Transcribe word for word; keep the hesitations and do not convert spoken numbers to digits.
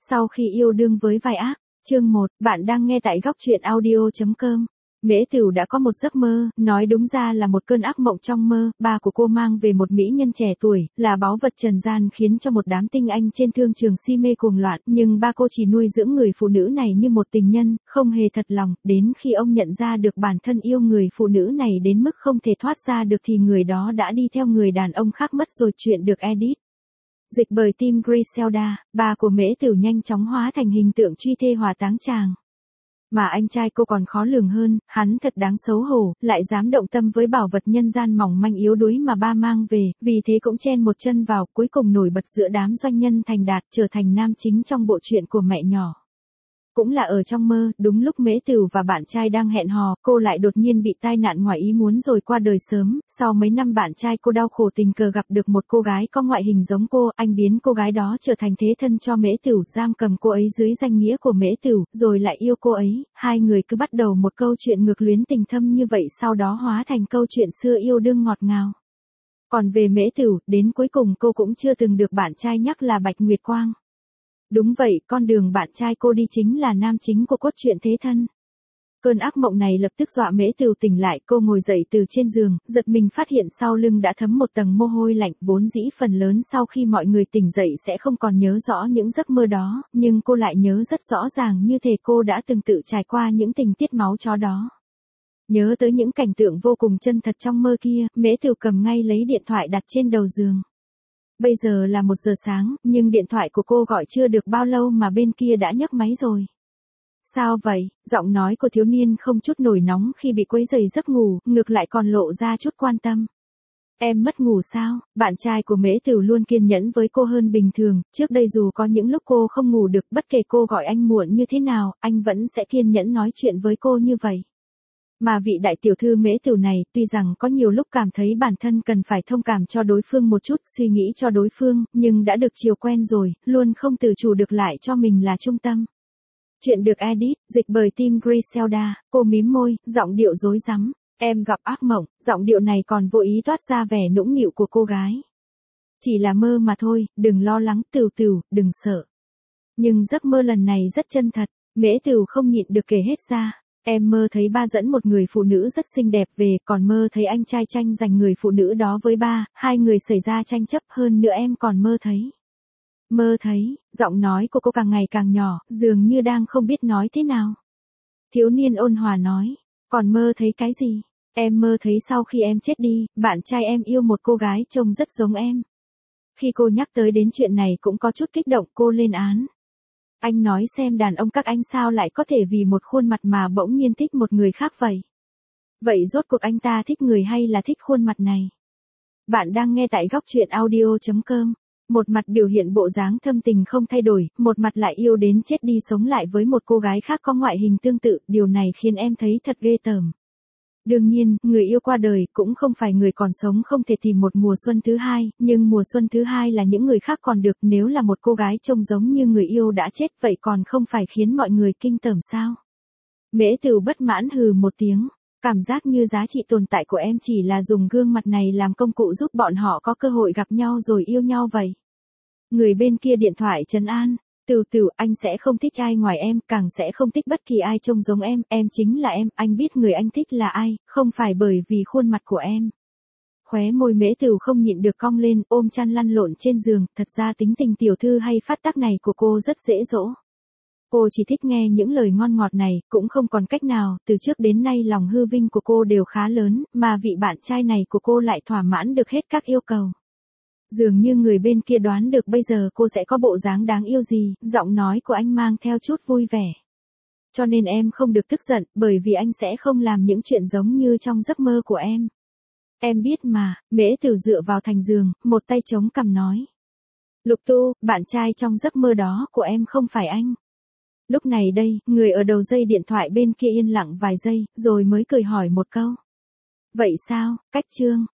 Sau khi yêu đương với vai ác, chương một, bạn đang nghe tại góc truyện audio chấm com. Mễ Tửu đã có một giấc mơ, nói đúng ra là một cơn ác mộng trong mơ, ba của cô mang về một mỹ nhân trẻ tuổi, là báu vật trần gian khiến cho một đám tinh anh trên thương trường si mê cuồng loạn, nhưng ba cô chỉ nuôi dưỡng người phụ nữ này như một tình nhân, không hề thật lòng, đến khi ông nhận ra được bản thân yêu người phụ nữ này đến mức không thể thoát ra được thì người đó đã đi theo người đàn ông khác mất rồi. Chuyện được edit. Dịch bởi Tim Griselda, ba của Mễ Tửu nhanh chóng hóa thành hình tượng truy thê hỏa táng chàng. Mà anh trai cô còn khó lường hơn, hắn thật đáng xấu hổ, lại dám động tâm với bảo vật nhân gian mỏng manh yếu đuối mà ba mang về, vì thế cũng chen một chân vào, cuối cùng nổi bật giữa đám doanh nhân thành đạt, trở thành nam chính trong bộ truyện của mẹ nhỏ. Cũng là ở trong mơ, đúng lúc Mễ Tửu và bạn trai đang hẹn hò, cô lại đột nhiên bị tai nạn ngoài ý muốn rồi qua đời sớm. Sau mấy năm bạn trai cô đau khổ tình cờ gặp được một cô gái có ngoại hình giống cô, anh biến cô gái đó trở thành thế thân cho Mễ Tửu, giam cầm cô ấy dưới danh nghĩa của Mễ Tửu, rồi lại yêu cô ấy. Hai người cứ bắt đầu một câu chuyện ngược luyến tình thâm như vậy, sau đó hóa thành câu chuyện xưa yêu đương ngọt ngào. Còn về Mễ Tửu, đến cuối cùng cô cũng chưa từng được bạn trai nhắc là Bạch Nguyệt Quang. Đúng vậy, con đường bạn trai cô đi chính là nam chính của cốt truyện thế thân. Cơn ác mộng này lập tức dọa Mễ Tửu tỉnh lại, cô ngồi dậy từ trên giường, giật mình phát hiện sau lưng đã thấm một tầng mồ hôi lạnh, vốn dĩ phần lớn sau khi mọi người tỉnh dậy sẽ không còn nhớ rõ những giấc mơ đó, nhưng cô lại nhớ rất rõ ràng như thể cô đã từng tự trải qua những tình tiết máu chó đó. Nhớ tới những cảnh tượng vô cùng chân thật trong mơ kia, Mễ Tửu cầm ngay lấy điện thoại đặt trên đầu giường. Bây giờ là một giờ sáng, nhưng điện thoại của cô gọi chưa được bao lâu mà bên kia đã nhấc máy rồi. Sao vậy? Giọng nói của thiếu niên không chút nổi nóng khi bị quấy rầy giấc ngủ, ngược lại còn lộ ra chút quan tâm. Em mất ngủ sao? Bạn trai của Mễ Tửu luôn kiên nhẫn với cô hơn bình thường, trước đây dù có những lúc cô không ngủ được, bất kể cô gọi anh muộn như thế nào, anh vẫn sẽ kiên nhẫn nói chuyện với cô như vậy. Mà vị đại tiểu thư Mễ Tửu này, tuy rằng có nhiều lúc cảm thấy bản thân cần phải thông cảm cho đối phương một chút, suy nghĩ cho đối phương, nhưng đã được chiều quen rồi, luôn không tự chủ được lại cho mình là trung tâm. Chuyện được edit, dịch bởi Tim Griselda, cô mím môi, giọng điệu rối rắm. Em gặp ác mộng, giọng điệu này còn vô ý toát ra vẻ nũng nịu của cô gái. Chỉ là mơ mà thôi, đừng lo lắng, Tửu Tửu, đừng sợ. Nhưng giấc mơ lần này rất chân thật, Mễ Tửu không nhịn được kể hết ra. Em mơ thấy ba dẫn một người phụ nữ rất xinh đẹp về, còn mơ thấy anh trai tranh giành người phụ nữ đó với ba, hai người xảy ra tranh chấp, hơn nữa em còn mơ thấy. Mơ thấy, giọng nói của cô càng ngày càng nhỏ, dường như đang không biết nói thế nào. Thiếu niên ôn hòa nói, còn mơ thấy cái gì? Em mơ thấy sau khi em chết đi, bạn trai em yêu một cô gái trông rất giống em. Khi cô nhắc tới đến chuyện này cũng có chút kích động, cô lên án. Anh nói xem đàn ông các anh sao lại có thể vì một khuôn mặt mà bỗng nhiên thích một người khác vậy? Vậy rốt cuộc anh ta thích người hay là thích khuôn mặt này? Bạn đang nghe tại góc truyện audio chấm com. Một mặt biểu hiện bộ dáng thâm tình không thay đổi, một mặt lại yêu đến chết đi sống lại với một cô gái khác có ngoại hình tương tự, điều này khiến em thấy thật ghê tởm. Đương nhiên, người yêu qua đời cũng không phải người còn sống không thể tìm một mùa xuân thứ hai, nhưng mùa xuân thứ hai là những người khác còn được, nếu là một cô gái trông giống như người yêu đã chết vậy còn không phải khiến mọi người kinh tởm sao? Mễ Tửu bất mãn hừ một tiếng, cảm giác như giá trị tồn tại của em chỉ là dùng gương mặt này làm công cụ giúp bọn họ có cơ hội gặp nhau rồi yêu nhau vậy. Người bên kia điện thoại trấn an. Tửu Tửu, anh sẽ không thích ai ngoài em, càng sẽ không thích bất kỳ ai trông giống em, em chính là em, anh biết người anh thích là ai, không phải bởi vì khuôn mặt của em. Khóe môi Mễ Tửu không nhịn được cong lên, ôm chăn lăn lộn trên giường, thật ra tính tình tiểu thư hay phát tác này của cô rất dễ dỗ. Cô chỉ thích nghe những lời ngon ngọt này, cũng không còn cách nào, từ trước đến nay lòng hư vinh của cô đều khá lớn, mà vị bạn trai này của cô lại thỏa mãn được hết các yêu cầu. Dường như người bên kia đoán được bây giờ cô sẽ có bộ dáng đáng yêu gì, giọng nói của anh mang theo chút vui vẻ. Cho nên em không được tức giận, bởi vì anh sẽ không làm những chuyện giống như trong giấc mơ của em. Em biết mà, Mễ Tửu dựa vào thành giường, một tay chống cằm nói. Lục Tu, bạn trai trong giấc mơ đó của em không phải anh. Lúc này đây, người ở đầu dây điện thoại bên kia yên lặng vài giây, rồi mới cười hỏi một câu. Vậy sao, cách chương,